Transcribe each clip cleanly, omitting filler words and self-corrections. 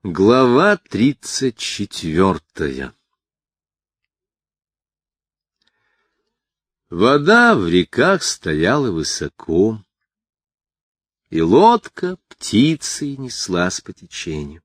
Глава 34. Вода в реках стояла высоко, и лодка птицей неслась по течению.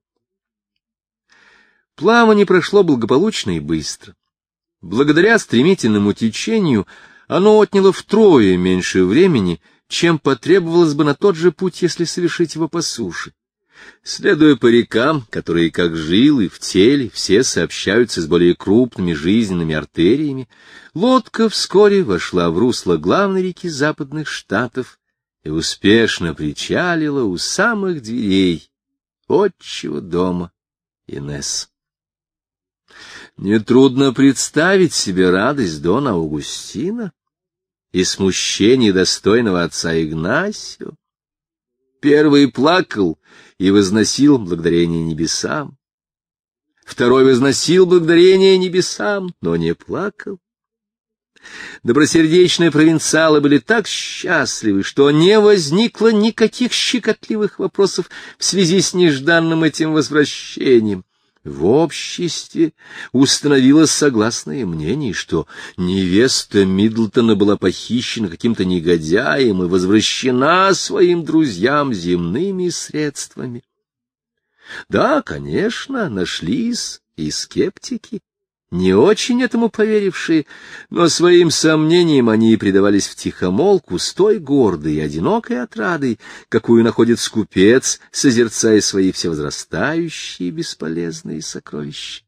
Плавание прошло благополучно и быстро. Благодаря стремительному течению оно отняло втрое меньше времени, чем потребовалось бы на тот же путь, если совершить его по суше. Следуя по рекам, которые, как жилы в теле, все сообщаются с более крупными жизненными артериями, лодка вскоре вошла в русло главной реки Западных Штатов и успешно причалила у самых дверей отчего дома Инесс. Нетрудно представить себе радость дона Аугустина и смущение достойного отца Игнасио. Первый плакал и возносил благодарение небесам. Второй возносил благодарение небесам, но не плакал. Добросердечные провинциалы были так счастливы, что не возникло никаких щекотливых вопросов в связи с нежданным этим возвращением. В обществе установилось согласное мнение, что невеста Миддлтона была похищена каким-то негодяем и возвращена своим друзьям земными средствами. Да, конечно, нашлись и скептики, не очень этому поверившие, но своим сомнениям они предавались втихомолку с той гордой и одинокой отрадой, какую находит скупец, созерцая свои всевозрастающие бесполезные сокровища.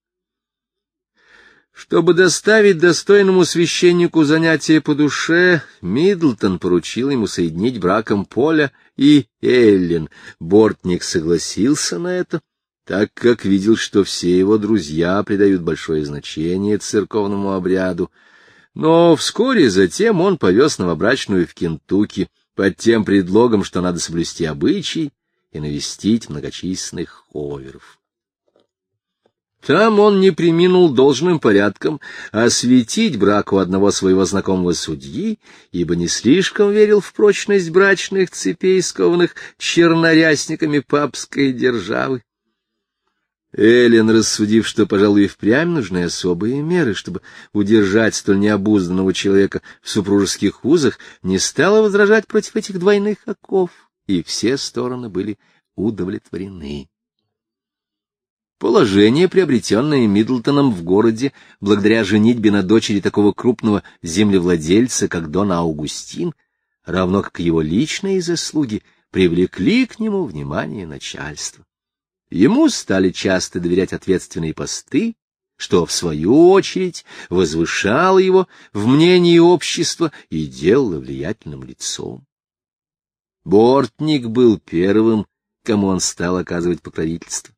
Чтобы доставить достойному священнику занятие по душе, Миддлтон поручил ему соединить браком Поля и Эллен. Бортник согласился на это, так как видел, что все его друзья придают большое значение церковному обряду. Но вскоре затем он повез новобрачную в Кентукки под тем предлогом, что надо соблюсти обычай и навестить многочисленных Ховеров. Там он не преминул должным порядком осветить брак у одного своего знакомого судьи, ибо не слишком верил в прочность брачных цепей, скованных чернорясниками папской державы. Эллен, рассудив, что, пожалуй, и впрямь нужны особые меры, чтобы удержать столь необузданного человека в супружеских узах, не стала возражать против этих двойных оков, и все стороны были удовлетворены. Положение, приобретенное Миддлтоном в городе, благодаря женитьбе на дочери такого крупного землевладельца, как дон Аугустин, равно как его личные заслуги, привлекли к нему внимание начальства. Ему стали часто доверять ответственные посты, что, в свою очередь, возвышало его в мнении общества и делало влиятельным лицом. Бортник был первым, кому он стал оказывать покровительство.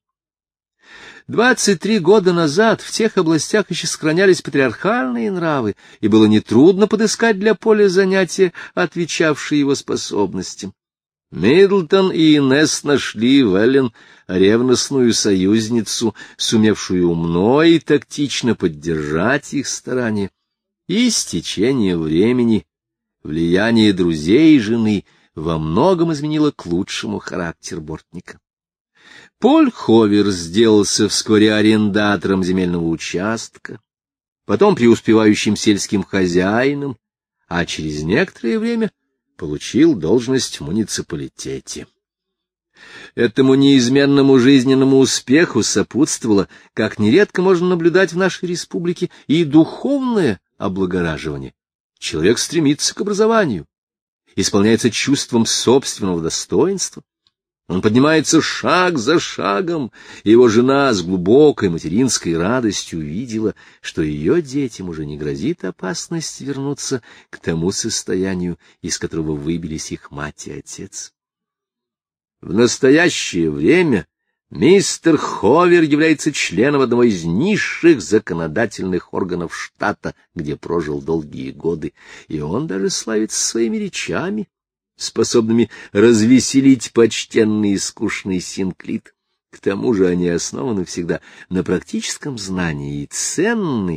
23 года назад в тех областях еще сохранялись патриархальные нравы, и было нетрудно подыскать для Поля занятия, отвечавшие его способностям. Миддлтон и Инесс нашли в Эллен ревностную союзницу, сумевшую умно и тактично поддержать их старания. И с течением времени влияние друзей и жены во многом изменило к лучшему характер Бортника. Поль Ховер сделался вскоре арендатором земельного участка, потом преуспевающим сельским хозяином, а через некоторое время получил должность в муниципалитете. Этому неизменному жизненному успеху сопутствовало, как нередко можно наблюдать в нашей республике, и духовное облагораживание. Человек стремится к образованию, исполняется чувством собственного достоинства. Он поднимается шаг за шагом, и его жена с глубокой материнской радостью увидела, что ее детям уже не грозит опасность вернуться к тому состоянию, из которого выбились их мать и отец. В настоящее время мистер Ховер является членом одного из низших законодательных органов штата, где прожил долгие годы, и он даже славится своими речами, способными развеселить почтенный и скучный синклит. К тому же они основаны всегда на практическом знании и ценны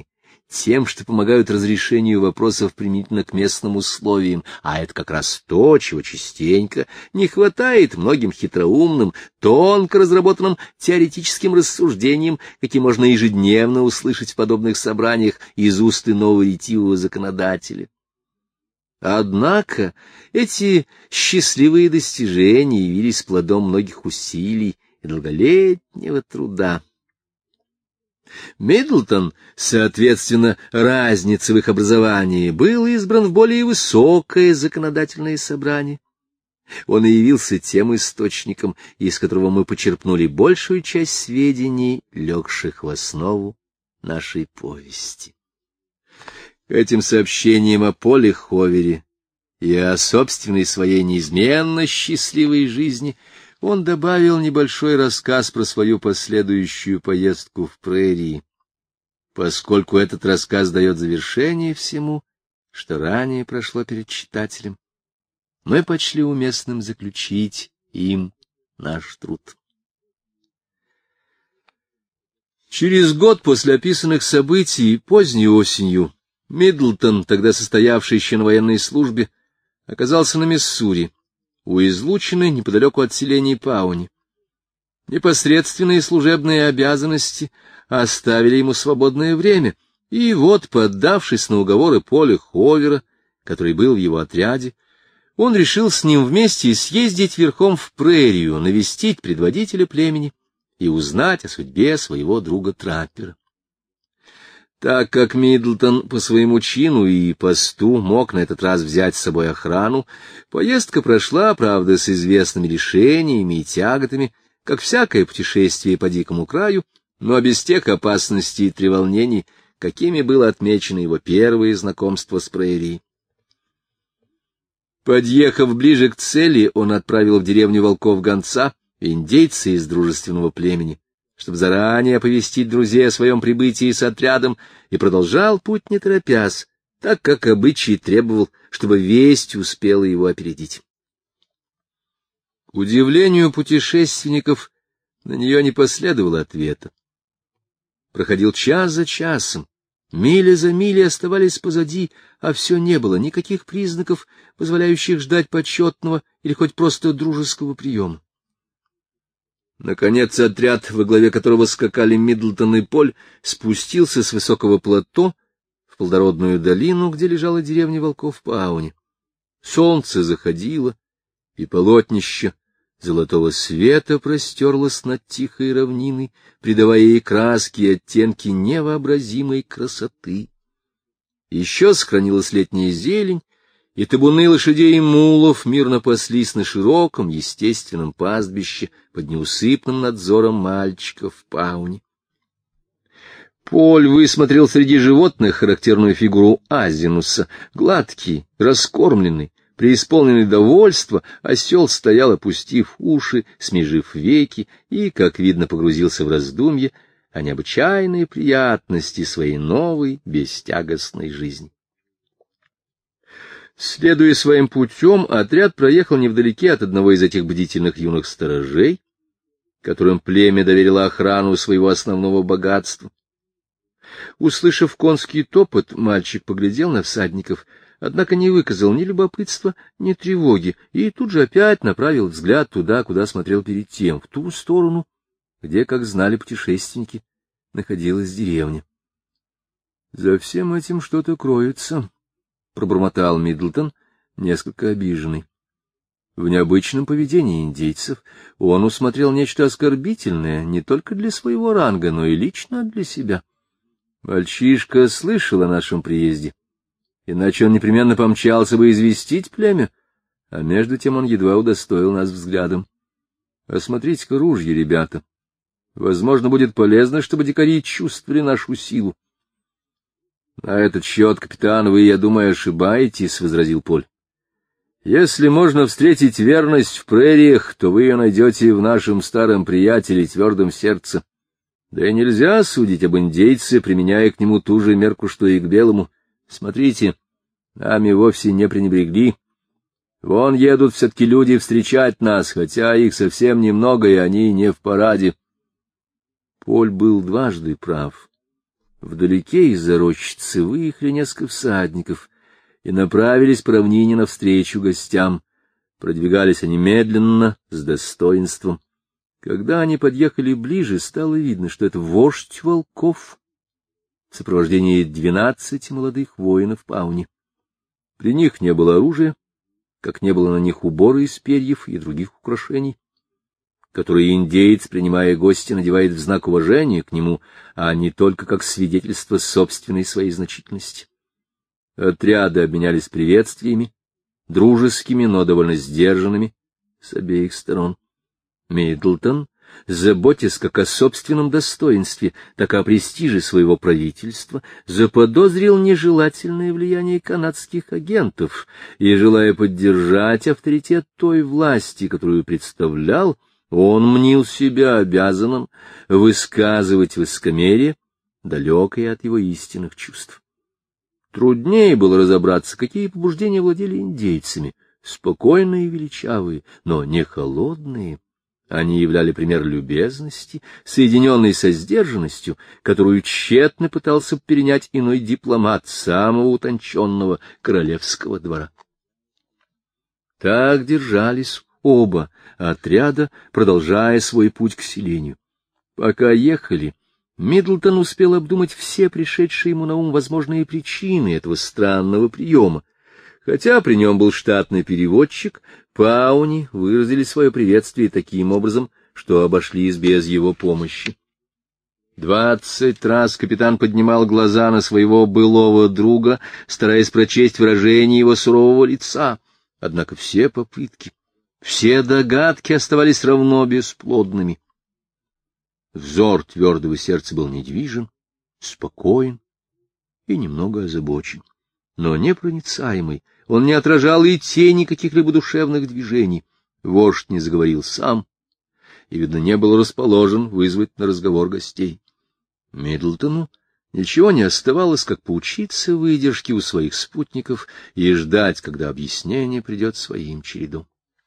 тем, что помогают разрешению вопросов применительно к местным условиям, а это как раз то, чего частенько не хватает многим хитроумным, тонко разработанным теоретическим рассуждениям, какие можно ежедневно услышать в подобных собраниях из уст иного ретивого законодателя. Однако эти счастливые достижения явились плодом многих усилий и долголетнего труда. Миддлтон, соответственно, разнице в их образовании, был избран в более высокое законодательное собрание. Он и явился тем источником, из которого мы почерпнули большую часть сведений, легших в основу нашей повести. Этим сообщением о Поле Ховере и о собственной своей неизменно счастливой жизни он добавил небольшой рассказ про свою последующую поездку в прерии. Поскольку этот рассказ дает завершение всему, что ранее прошло перед читателем, мы почли уместным заключить им наш труд. Через год после описанных событий, поздней осенью, Миддлтон, тогда состоявший еще на военной службе, оказался на Миссури, у излучины неподалеку от селения Пауни. Непосредственные служебные обязанности оставили ему свободное время, и вот, поддавшись на уговоры Поля Ховера, который был в его отряде, он решил с ним вместе съездить верхом в прерию, навестить предводителя племени и узнать о судьбе своего друга Траппера. Так как Миддлтон по своему чину и посту мог на этот раз взять с собой охрану, поездка прошла, правда, с известными лишениями и тяготами, как всякое путешествие по дикому краю, но без тех опасностей и треволнений, какими было отмечено его первое знакомство с прерией. Подъехав ближе к цели, он отправил в деревню волков гонца, индейца из дружественного племени, чтобы заранее оповестить друзей о своем прибытии с отрядом, и продолжал путь не торопясь, так как обычай требовал, чтобы весть успела его опередить. К удивлению путешественников, на нее не последовало ответа. Проходил час за часом, миля за милей оставались позади, а все не было никаких признаков, позволяющих ждать почетного или хоть просто дружеского приема. Наконец отряд, во главе которого скакали Миддлтон и Поль, спустился с высокого плато в плодородную долину, где лежала деревня волков Пауни. Солнце заходило, и полотнище золотого света простерлось над тихой равниной, придавая ей краски и оттенки невообразимой красоты. Еще сохранилась летняя зелень, и табуны лошадей и мулов мирно паслись на широком естественном пастбище под неусыпным надзором мальчиков в Пауни. Поль высмотрел среди животных характерную фигуру Азинуса. Гладкий, раскормленный, преисполненный довольства, осел стоял, опустив уши, смежив веки, и, как видно, погрузился в раздумье о необычайной приятности своей новой бестягостной жизни. Следуя своим путем, отряд проехал невдалеке от одного из этих бдительных юных сторожей, которым племя доверило охрану своего основного богатства. Услышав конский топот, мальчик поглядел на всадников, однако не выказал ни любопытства, ни тревоги, и тут же опять направил взгляд туда, куда смотрел перед тем, в ту сторону, где, как знали путешественники, находилась деревня. За всем этим что-то кроется, — пробормотал Миддлтон, несколько обиженный. В необычном поведении индейцев он усмотрел нечто оскорбительное не только для своего ранга, но и лично для себя. Мальчишка слышал о нашем приезде, иначе он непременно помчался бы известить племя, а между тем он едва удостоил нас взглядом. Осмотрите-ка ружья, ребята. Возможно, будет полезно, чтобы дикари чувствовали нашу силу. — На этот счет, капитан, вы, я думаю, ошибаетесь, — возразил Поль. — Если можно встретить верность в прериях, то вы ее найдете в нашем старом приятеле твердом сердце. Да и нельзя судить об индейце, применяя к нему ту же мерку, что и к белому. Смотрите, нами вовсе не пренебрегли. Вон едут все-таки люди встречать нас, хотя их совсем немного, и они не в параде. Поль был дважды прав. Вдалеке из-за рощицы выехали несколько всадников и направились по равнине навстречу гостям. Продвигались они медленно, с достоинством. Когда они подъехали ближе, стало видно, что это вождь волков в сопровождении 12 молодых воинов Пауни. При них не было оружия, как не было на них убора из перьев и других украшений, которые индеец, принимая гостя, надевает в знак уважения к нему, а не только как свидетельство собственной своей значительности. Отряды обменялись приветствиями, дружескими, но довольно сдержанными, с обеих сторон. Миддлтон, заботясь как о собственном достоинстве, так и о престиже своего правительства, заподозрил нежелательное влияние канадских агентов и, желая поддержать авторитет той власти, которую представлял, он мнил себя обязанным высказывать высокомерие, далекое от его истинных чувств. Труднее было разобраться, какие побуждения владели индейцами, спокойные и величавые, но не холодные. Они являли пример любезности, соединенной со сдержанностью, которую тщетно пытался перенять иной дипломат самого утонченного королевского двора. Так держались оба отряда, продолжая свой путь к селению. Пока ехали, Миддлтон успел обдумать все пришедшие ему на ум возможные причины этого странного приема. Хотя при нем был штатный переводчик, Пауни выразили свое приветствие таким образом, что обошлись без его помощи. 20 раз капитан поднимал глаза на своего былого друга, стараясь прочесть выражение его сурового лица. Однако все попытки, все догадки оставались равно бесплодными. Взор твердого сердца был недвижен, спокоен и немного озабочен, но непроницаемый. Он не отражал и тени каких-либо душевных движений. Вождь не заговорил сам и, видно, не был расположен вызвать на разговор гостей. Миддлтону ничего не оставалось, как поучиться выдержке у своих спутников и ждать, когда объяснение придет своим чередом.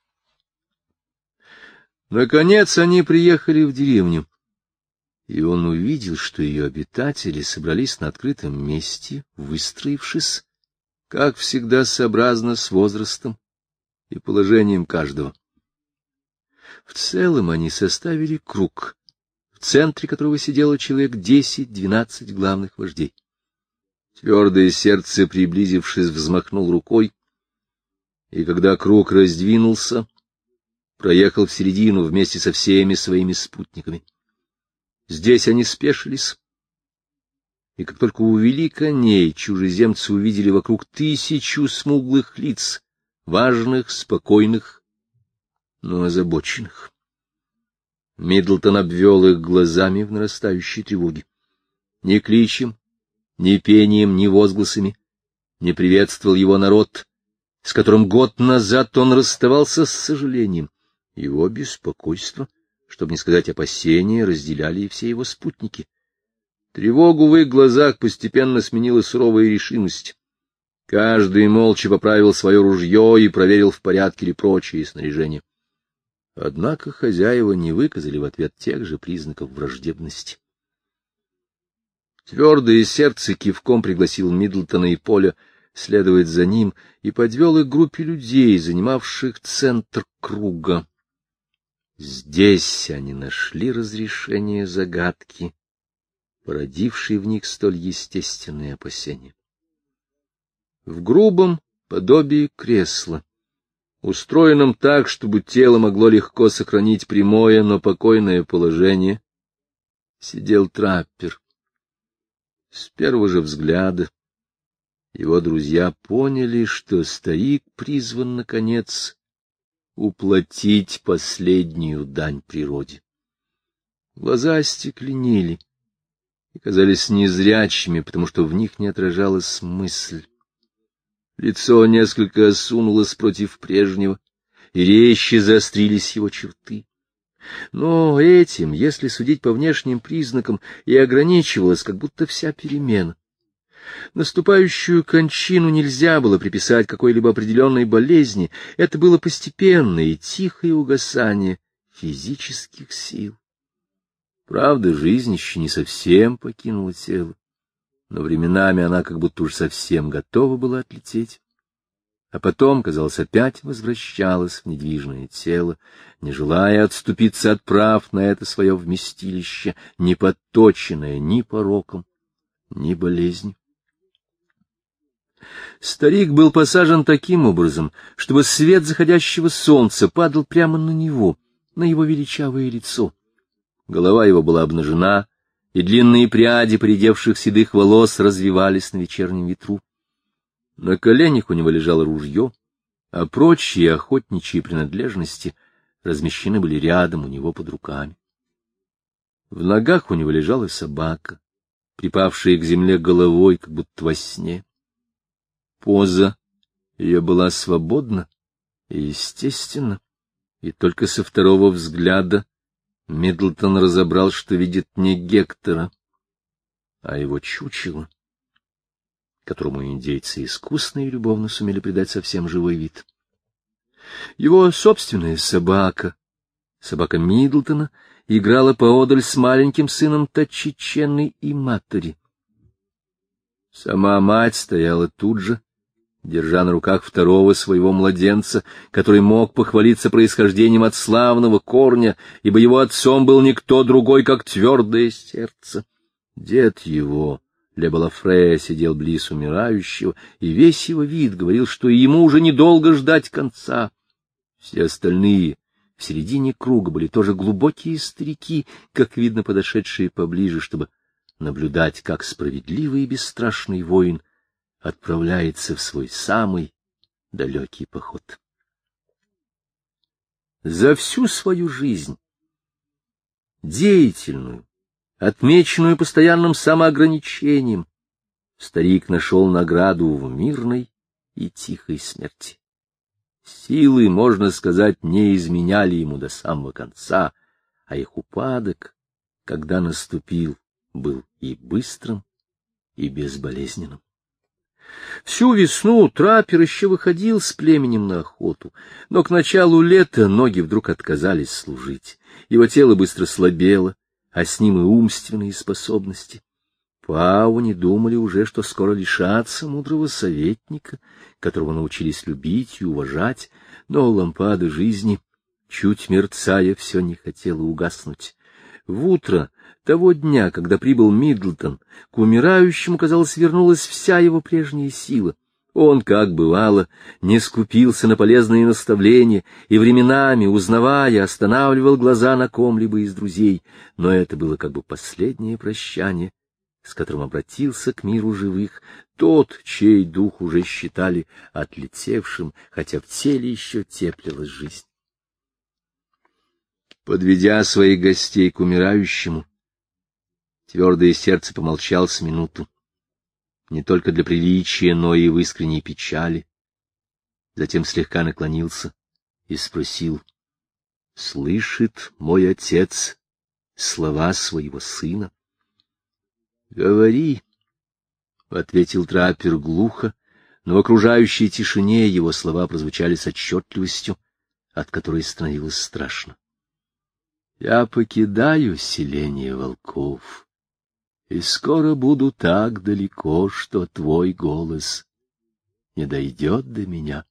Наконец они приехали в деревню, и он увидел, что ее обитатели собрались на открытом месте, выстроившись, как всегда, сообразно с возрастом и положением каждого. В целом они составили круг, в центре которого сидело человек 10-12 главных вождей. Твердое сердце, приблизившись, взмахнул рукой, и когда круг раздвинулся, проехал в середину вместе со всеми своими спутниками. Здесь они спешились, и как только увели коней, чужеземцы увидели вокруг 1000 смуглых лиц, важных, спокойных, но озабоченных. Миддлтон обвел их глазами в нарастающей тревоге. Ни кличем, ни пением, ни возгласами не приветствовал его народ, с которым год назад он расставался с сожалением. Его беспокойство, чтобы не сказать опасения, разделяли и все его спутники. Тревогу в их глазах постепенно сменила суровая решимость. Каждый молча поправил свое ружье и проверил, в порядке ли прочие снаряжения. Однако хозяева не выказали в ответ тех же признаков враждебности. Твердое сердце кивком пригласил Миддлтона и Поля следовать за ним и подвел их к группе людей, занимавших центр круга. Здесь они нашли разрешение загадки, породившей в них столь естественные опасения. В грубом подобии кресла, устроенном так, чтобы тело могло легко сохранить прямое, но покойное положение, сидел траппер. С первого же взгляда его друзья поняли, что старик призван, наконец, уплатить последнюю дань природе. Глаза остекленели и казались незрячими, потому что в них не отражалась мысль. Лицо несколько осунулось против прежнего, и резче заострились его черты. Но этим, если судить по внешним признакам, и ограничивалась как будто вся перемена. Наступающую кончину нельзя было приписать какой-либо определенной болезни, это было постепенное и тихое угасание физических сил. Правда, жизнь еще не совсем покинула тело. но временами она как будто уж совсем готова была отлететь. А потом, казалось, опять возвращалась в недвижное тело, не желая отступиться от прав на это свое вместилище, не подточенное ни пороком, ни болезнью. Старик был посажен таким образом, чтобы свет заходящего солнца падал прямо на него, на его величавое лицо. Голова его была обнажена, и длинные пряди поредевших седых волос развивались на вечернем ветру. На коленях у него лежало ружье, а прочие охотничьи принадлежности размещены были рядом у него под руками. В ногах у него лежала собака, припавшая к земле головой, как будто во сне. Поза ее была свободна и естественна, и только со второго взгляда Миддлтон разобрал, что видит не Гектора, а его чучело, которому индейцы искусно и любовно сумели придать совсем живой вид. Его собственная собака, собака Миддлтона, играла поодаль с маленьким сыном Тачичены и матери. Сама мать стояла тут же, держа на руках второго своего младенца, который мог похвалиться происхождением от славного корня, ибо его отцом был никто другой, как твердое сердце. Дед его, Ле-Балафре, сидел близ умирающего, и весь его вид говорил, что ему уже недолго ждать конца. Все остальные в середине круга были тоже глубокие старики, как видно, подошедшие поближе, чтобы наблюдать, как справедливый и бесстрашный воин отправляется в свой самый далекий поход. За всю свою жизнь, деятельную, отмеченную постоянным самоограничением, старик нашел награду в мирной и тихой смерти. Силы, можно сказать, не изменяли ему до самого конца, а их упадок, когда наступил, был и быстрым, и безболезненным. Всю весну траппер еще выходил с племенем на охоту, но к началу лета ноги вдруг отказались служить. Его тело быстро слабело, а с ним и умственные способности. Пауни думали уже, что скоро лишатся мудрого советника, которого научились любить и уважать, но лампада жизни, чуть мерцая, все не хотела угаснуть. В утро того дня, когда прибыл Миддлтон, к умирающему, казалось, вернулась вся его прежняя сила. Он, как бывало, не скупился на полезные наставления и временами, узнавая, останавливал глаза на ком-либо из друзей, но это было как бы последнее прощание, с которым обратился к миру живых тот, чей дух уже считали отлетевшим, хотя в теле еще теплилась жизнь. Подведя своих гостей к умирающему, твердое сердце помолчал с минуту, не только для приличия, но и в искренней печали. Затем слегка наклонился и спросил: «Слышит мой отец слова своего сына?» «Говори», — ответил траппер глухо, но в окружающей тишине его слова прозвучали с отчетливостью, от которой становилось страшно. «Я покидаю селение волков, и скоро буду так далеко, что твой голос не дойдет до меня.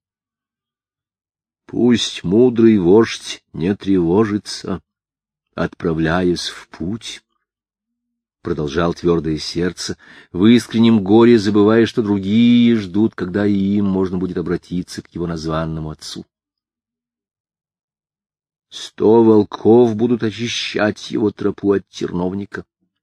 Пусть мудрый вождь не тревожится, отправляясь в путь». Продолжал твердое сердце, в искреннем горе забывая, что другие ждут, когда и им можно будет обратиться к его названному отцу. 100 волков будут очищать его тропу от терновника.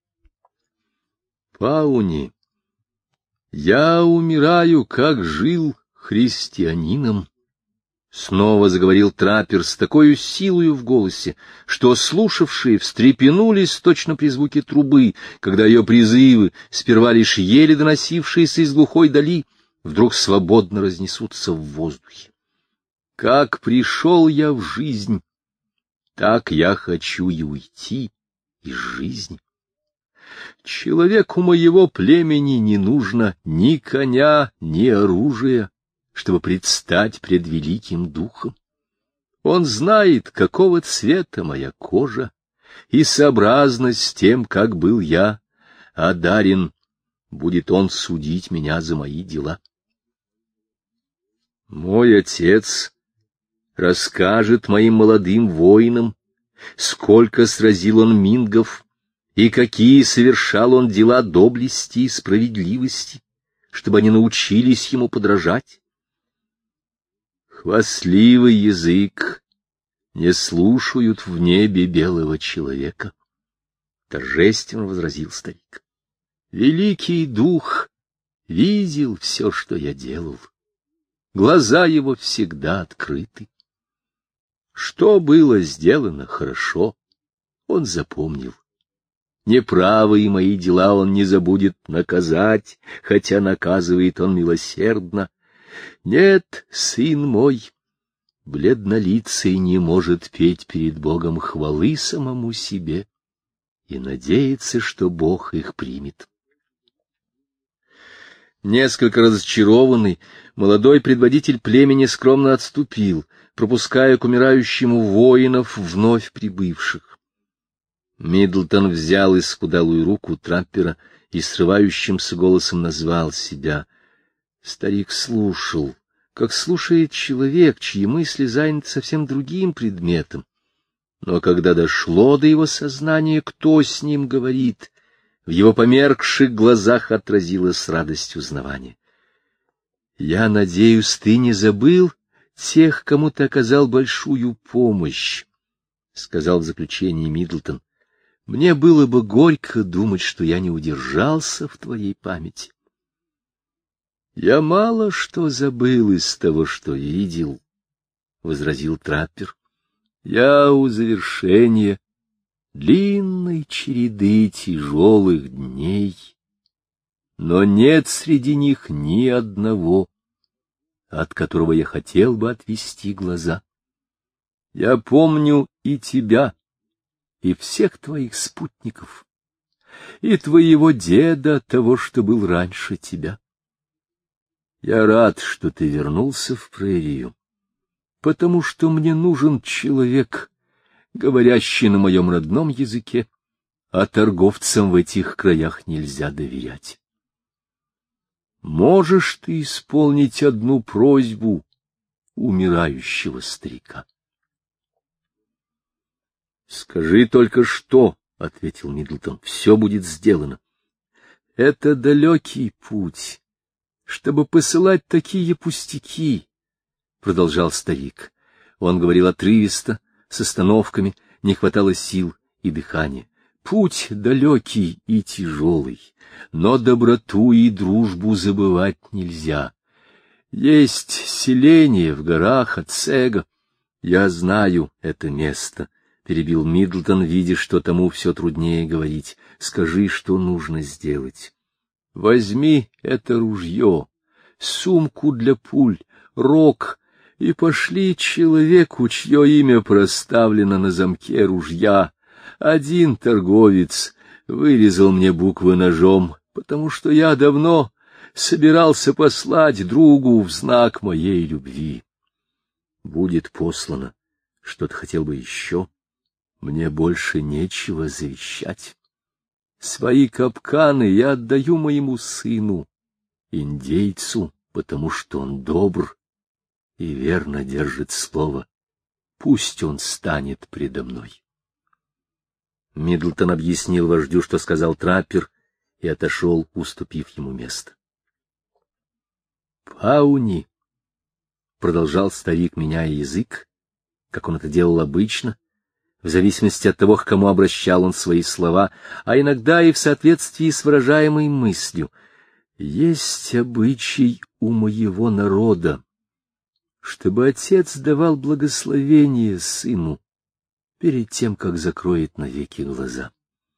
Пауни, я умираю, как жил христианином. Снова заговорил траппер с такой силою в голосе, что слушавшие встрепенулись точно при звуке трубы, когда ее призывы, сперва лишь еле доносившиеся из глухой дали, вдруг свободно разнесутся в воздухе. Как пришел я в жизнь, так я хочу и уйти из жизни. Человеку моего племени не нужно ни коня, ни оружия, чтобы предстать пред великим духом. Он знает, какого цвета моя кожа, и сообразно с тем, как был я одарен будет он судить меня за мои дела. Мой отец расскажет моим молодым воинам, сколько сразил он мингов, и какие совершал он дела доблести и справедливости, чтобы они научились ему подражать. Хвастливый язык не слушают в небе белого человека, — торжественно возразил старик. Великий дух видел все, что я делал. Глаза его всегда открыты. Что было сделано хорошо, он запомнил. Неправые мои дела он не забудет наказать, хотя наказывает он милосердно. Нет, сын мой, бледнолицый не может петь перед Богом хвалы самому себе и надеяться, что Бог их примет. Несколько разочарованный, молодой предводитель племени скромно отступил, пропуская к умирающему воинов, вновь прибывших. Миддлтон взял исхудалую руку Траппера и срывающимся голосом назвал себя. Старик слушал, как слушает человек, чьи мысли заняты совсем другим предметом. Но когда дошло до его сознания, кто с ним говорит, в его померкших глазах отразилось радость узнавания. — Я надеюсь, ты не забыл тех, кому ты оказал большую помощь, — сказал в заключении Миддлтон. — Мне было бы горько думать, что я не удержался в твоей памяти. — Я мало что забыл из того, что видел, — возразил Траппер. — Я у завершения длинной череды тяжелых дней, но нет среди них ни одного, от которого я хотел бы отвести глаза. Я помню и тебя, и всех твоих спутников, и твоего деда, того, что был раньше тебя. Я рад, что ты вернулся в прерию, потому что мне нужен человек, говорящий на моем родном языке, а торговцам в этих краях нельзя доверять. Можешь ты исполнить одну просьбу умирающего старика? — Скажи только что, — ответил Миддлтон, — все будет сделано. — Это далекий путь, чтобы посылать такие пустяки, — продолжал старик. Он говорил отрывисто, с остановками, не хватало сил и дыхания. Путь далекий и тяжелый, но доброту и дружбу забывать нельзя. Есть селение в горах Ацега. Я знаю это место, — перебил Миддлтон, видя, что тому все труднее говорить. Скажи, что нужно сделать. Возьми это ружье, сумку для пуль, рог, и пошли человеку, чье имя проставлено на замке ружья. Один торговец вырезал мне буквы ножом, потому что я давно собирался послать другу в знак моей любви. Будет послано. Что ты хотел бы еще? Мне больше нечего завещать. Свои капканы я отдаю моему сыну, индейцу, потому что он добр и верно держит слово. Пусть он станет предо мной. Миддлтон объяснил вождю, что сказал Траппер, и отошел, уступив ему место. Пауни, — продолжал старик, меняя язык, как он это делал обычно, в зависимости от того, к кому обращал он свои слова, а иногда и в соответствии с выражаемой мыслью, — есть обычай у моего народа, чтобы отец давал благословение сыну перед тем, как закроет навеки глаза.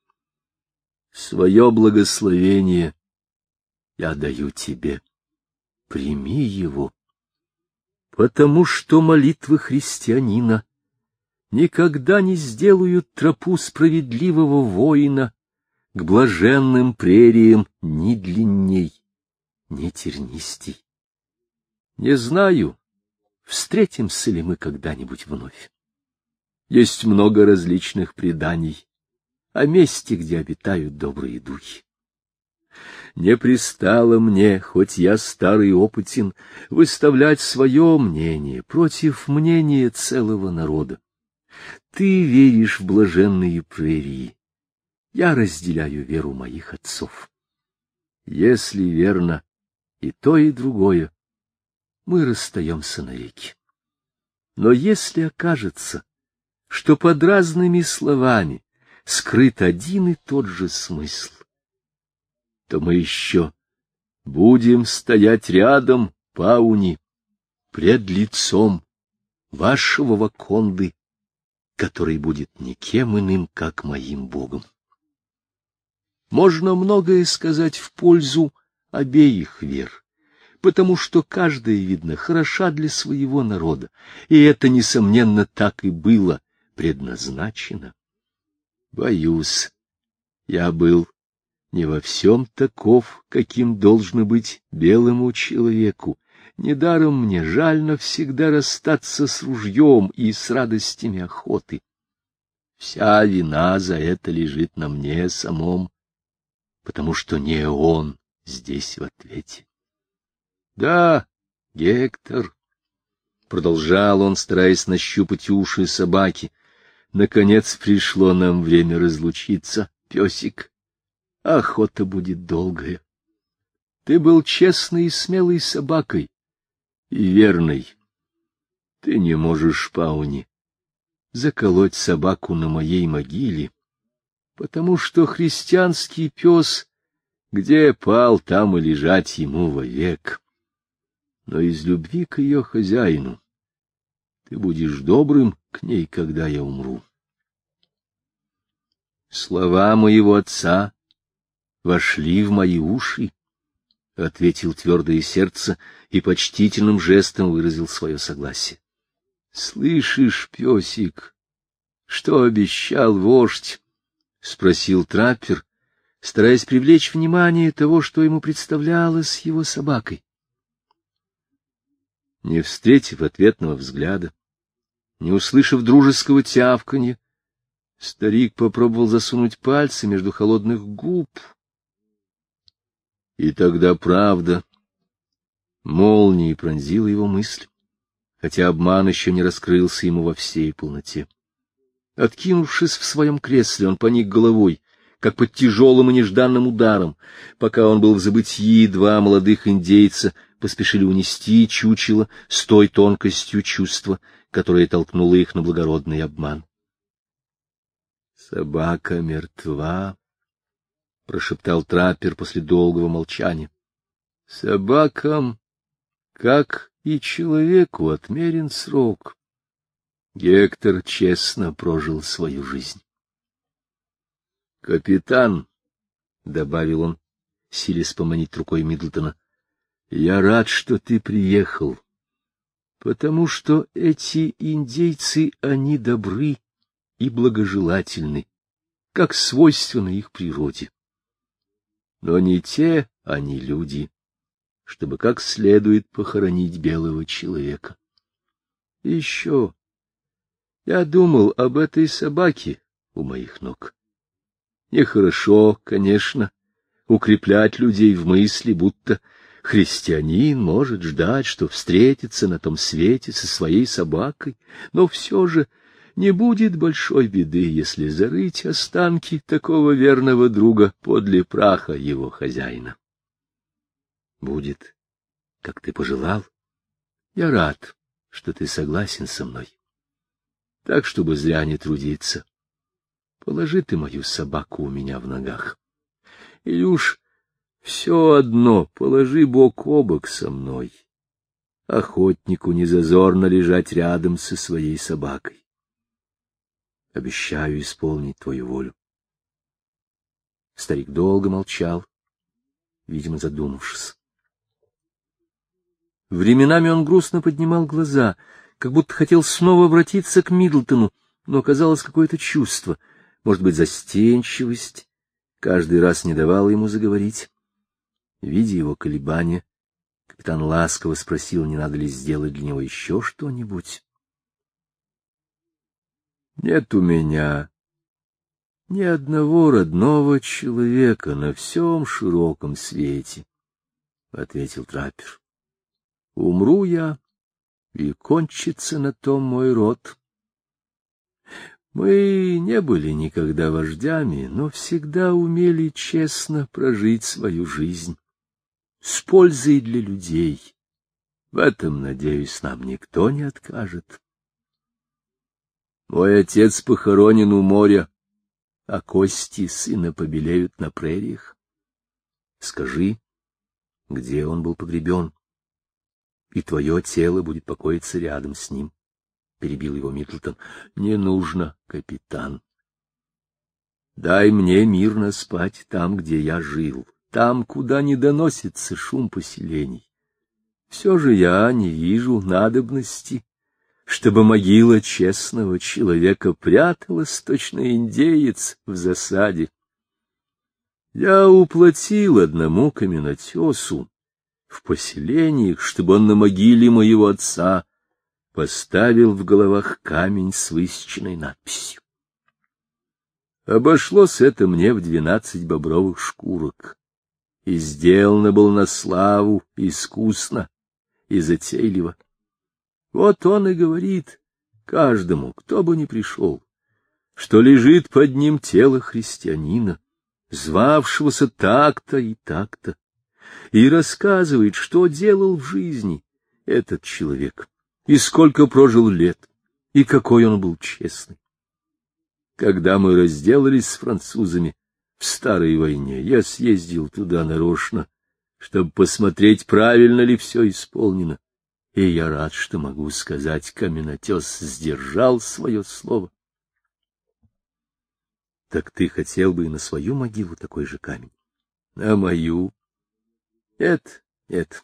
Свое благословение я даю тебе. Прими его, потому что молитвы христианина никогда не сделают тропу справедливого воина к блаженным прериям ни длинней, ни тернистей. Не знаю, встретимся ли мы когда-нибудь вновь. Есть много различных преданий о месте, где обитают добрые духи. Не пристало мне, хоть я старый и опытен, выставлять свое мнение против мнения целого народа. Ты веришь в блаженные прерии. Я разделяю веру моих отцов. Если верно и то, и другое, мы расстаемся навеки. Но если окажется, что под разными словами скрыт один и тот же смысл, то мы еще будем стоять рядом, Пауни, пред лицом вашего Ваконды, который будет никем иным, как моим Богом. Можно многое сказать в пользу обеих вер, потому что каждая, видно, хороша для своего народа, и это, несомненно, так и было предназначено. Боюсь, я был не во всем таков, каким должно быть белому человеку. Недаром мне жаль навсегда расстаться с ружьем и с радостями охоты. Вся вина за это лежит на мне самом, потому что не он здесь в ответе. Да, Гектор, — продолжал он, стараясь нащупать уши собаки, — наконец пришло нам время разлучиться, песик. Охота будет долгая. Ты был честной и смелой собакой, и верной. Ты не можешь, Пауни, заколоть собаку на моей могиле, потому что христианский пес, где пал, там и лежать ему вовек. Но из любви к ее хозяину ты будешь добрым к ней, когда я умру. Слова моего отца вошли в мои уши, — ответил твердое сердце и почтительным жестом выразил свое согласие. — Слышишь, песик, что обещал вождь? — спросил траппер, стараясь привлечь внимание того, что ему представлялось его собакой. Не встретив ответного взгляда, не услышав дружеского тявканья, старик попробовал засунуть пальцы между холодных губ. И тогда правда молнией пронзила его мысль, хотя обман еще не раскрылся ему во всей полноте. Откинувшись в своем кресле, он поник головой, как под тяжелым и нежданным ударом. Пока он был в забытьи, два молодых индейца поспешили унести чучело с той тонкостью чувства, которая толкнула их на благородный обман. — Собака мертва, — прошептал траппер после долгого молчания. — Собакам, как и человеку, отмерен срок. Гектор честно прожил свою жизнь. — Капитан, — добавил он, силясь поманить рукой Миддлтона, — я рад, что ты приехал, потому что эти индейцы, они добры и благожелательны, как свойственно их природе. Но не те они люди, чтобы как следует похоронить белого человека. И еще я думал об этой собаке у моих ног. Нехорошо, конечно, укреплять людей в мысли, будто христианин может ждать, что встретится на том свете со своей собакой, но все же не будет большой беды, если зарыть останки такого верного друга подле праха его хозяина. Будет, как ты пожелал. Я рад, что ты согласен со мной. Так, чтобы зря не трудиться, положи ты мою собаку у меня в ногах. Или уж все одно положи бок о бок со мной. Охотнику не зазорно лежать рядом со своей собакой. Обещаю исполнить твою волю. Старик долго молчал, видимо, задумавшись. Временами он грустно поднимал глаза, как будто хотел снова обратиться к Миддлтону, но оказалось какое-то чувство, может быть, застенчивость, каждый раз не давало ему заговорить. Видя его колебания, капитан ласково спросил, не надо ли сделать для него еще что-нибудь. — Нет у меня ни одного родного человека на всем широком свете, — ответил траппер. — Умру я, и кончится на том мой род. Мы не были никогда вождями, но всегда умели честно прожить свою жизнь, с пользой для людей. В этом, надеюсь, нам никто не откажет. Мой отец похоронен у моря, а кости сына побелеют на прериях. Скажи, где он был погребен, и твое тело будет покоиться рядом с ним, — перебил его Миддлтон. — Не нужно, капитан. Дай мне мирно спать там, где я жил, там, куда не доносится шум поселений. Все же я не вижу надобности, чтобы могила честного человека пряталась, точно индеец в засаде. Я уплатил одному каменотесу в поселениях, чтобы он на могиле моего отца поставил в головах камень с высеченной надписью. Обошлось это мне в 12 бобровых шкурок, и сделано было на славу, искусно и затейливо. Вот он и говорит каждому, кто бы ни пришел, что лежит под ним тело христианина, звавшегося так-то и так-то, и рассказывает, что делал в жизни этот человек, и сколько прожил лет, и какой он был честный. Когда мы разделались с французами в Старой войне, я съездил туда нарочно, чтобы посмотреть, правильно ли все исполнено, и я рад, что могу сказать, каменотес сдержал свое слово. — Так ты хотел бы и на свою могилу такой же камень? — На мою? — Нет, нет.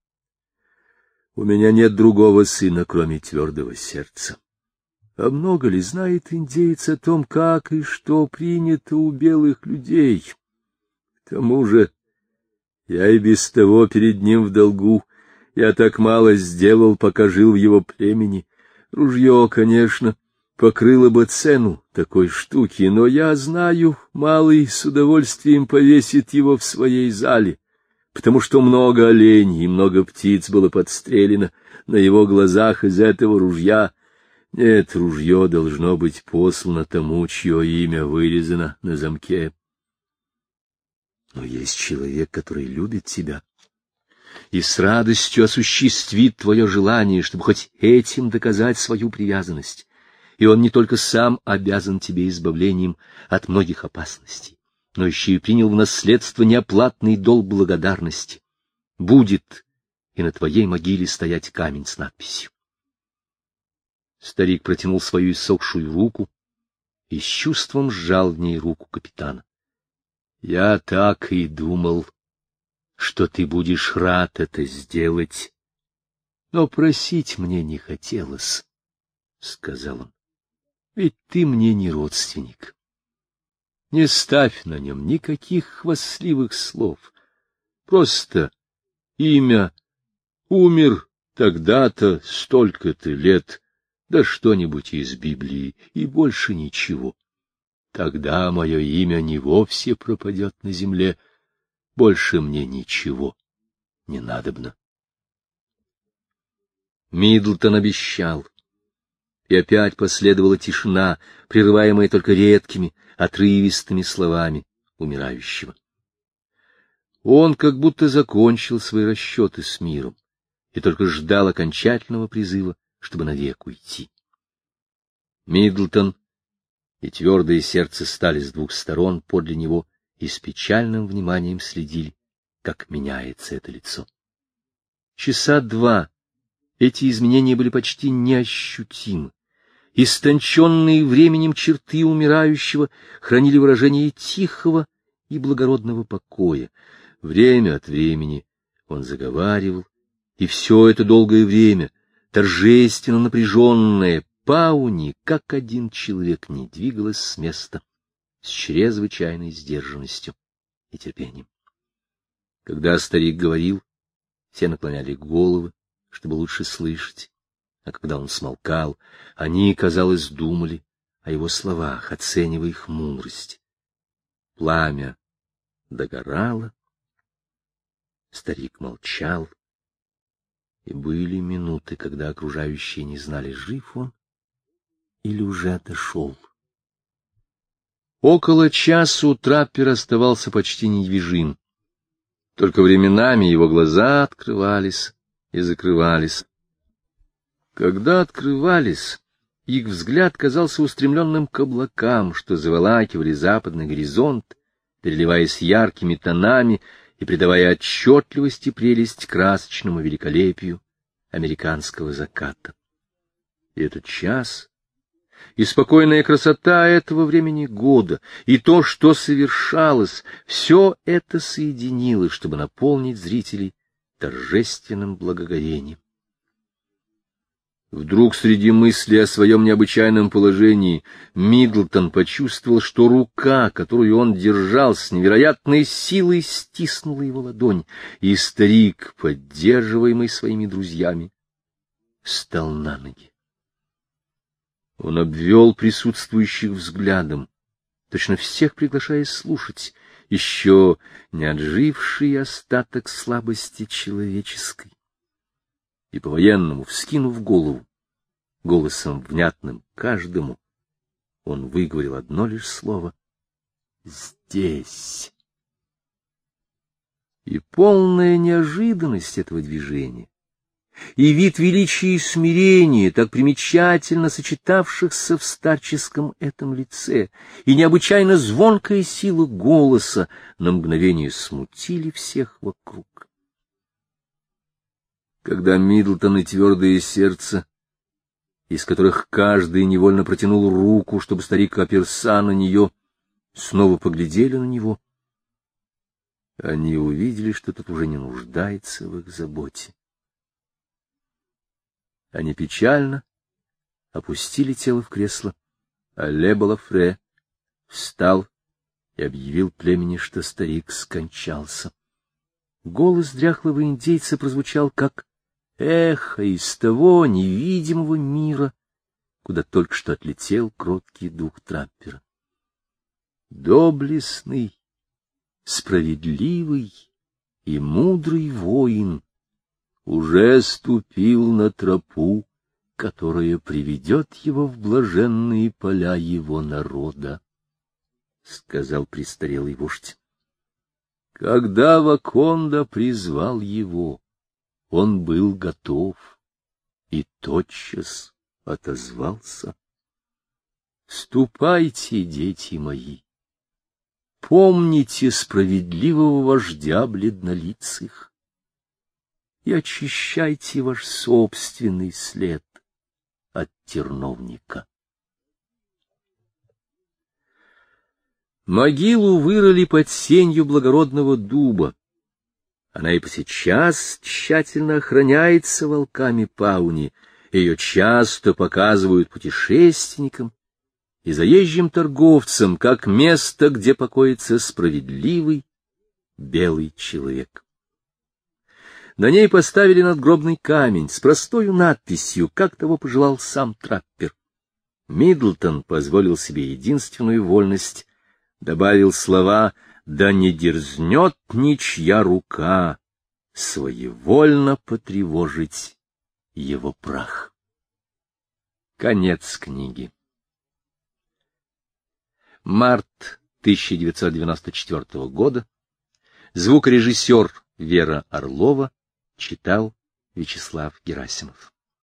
У меня нет другого сына, кроме твердого сердца. А много ли знает индеец о том, как и что принято у белых людей? К тому же я и без того перед ним в долгу. Я так мало сделал, пока жил в его племени. Ружье, конечно, покрыло бы цену такой штуки, но я знаю, малый с удовольствием повесит его в своей зале, потому что много оленей и много птиц было подстрелено на его глазах из этого ружья. Нет, ружье должно быть послано тому, чье имя вырезано на замке. Но есть человек, который любит тебя и с радостью осуществит твое желание, чтобы хоть этим доказать свою привязанность. И он не только сам обязан тебе избавлением от многих опасностей, но еще и принял в наследство неоплатный долг благодарности. Будет и на твоей могиле стоять камень с надписью. Старик протянул свою иссохшую руку и с чувством сжал в ней руку капитана. — Я так и думал, что ты будешь рад это сделать. Но просить мне не хотелось, — сказал он, — ведь ты мне не родственник. Не ставь на нем никаких хвастливых слов. Просто имя, умер тогда-то, столько-то лет, да что-нибудь из Библии, и больше ничего. Тогда мое имя не вовсе пропадет на земле, больше мне ничего не надобно. Миддлтон обещал, и опять последовала тишина, прерываемая только редкими, отрывистыми словами умирающего. Он как будто закончил свои расчеты с миром и только ждал окончательного призыва, чтобы навек уйти. Миддлтон и твердое сердце стали с двух сторон подле него и с печальным вниманием следили, как меняется это лицо. Часа два эти изменения были почти неощутимы. Истонченные временем черты умирающего хранили выражение тихого и благородного покоя. Время от времени он заговаривал, и все это долгое время, торжественно напряженное, Пауни, как один человек, не двигалась с места с чрезвычайной сдержанностью и терпением. Когда старик говорил, все наклоняли головы, чтобы лучше слышать, а когда он смолкал, они, казалось, думали о его словах, оценивая их мудрость. Пламя догорало, старик молчал, и были минуты, когда окружающие не знали, жив он или уже отошел. Около часу траппер оставался почти недвижим. Только временами его глаза открывались и закрывались. Когда открывались, их взгляд казался устремленным к облакам, что заволакивали западный горизонт, переливаясь яркими тонами и придавая отчетливость и прелесть красочному великолепию американского заката. И этот час, и спокойная красота этого времени года, и то, что совершалось, все это соединилось, чтобы наполнить зрителей торжественным благоговением. Вдруг среди мыслей о своем необычайном положении Миддлтон почувствовал, что рука, которую он держал с невероятной силой, стиснула его ладонь, и старик, поддерживаемый своими друзьями, встал на ноги. Он обвел присутствующих взглядом, точно всех приглашая слушать еще не отживший остаток слабости человеческой. И по-военному, вскинув голову, голосом внятным каждому, он выговорил одно лишь слово: «Здесь». И полная неожиданность этого движения, и вид величия и смирения, так примечательно сочетавшихся в старческом этом лице, и необычайно звонкая сила голоса на мгновение смутили всех вокруг. Когда Миддлтон и твердое сердце, из которых каждый невольно протянул руку, чтобы старик оперся на нее, снова поглядели на него, они увидели, что тот уже не нуждается в их заботе. Они печально опустили тело в кресло, а Ле Балафре встал и объявил племени, что старик скончался. Голос дряхлого индейца прозвучал как эхо из того невидимого мира, куда только что отлетел кроткий дух траппера. Доблестный, справедливый и мудрый воин уже ступил на тропу, которая приведет его в блаженные поля его народа, — сказал престарелый вождь. Когда Ваконда призвал его, он был готов и тотчас отозвался. Ступайте, дети мои, помните справедливого вождя бледнолицых и очищайте ваш собственный след от терновника. Могилу вырыли под сенью благородного дуба. Она и посейчас тщательно охраняется волками Пауни, ее часто показывают путешественникам и заезжим торговцам как место, где покоится справедливый белый человек. На ней поставили надгробный камень с простою надписью, как того пожелал сам траппер. Миддлтон позволил себе единственную вольность, добавил слова: «Да не дерзнет ничья рука своевольно потревожить его прах». Конец книги. Март 1994 года. Звукорежиссер Вера Орлова читал Вячеслав Герасимов.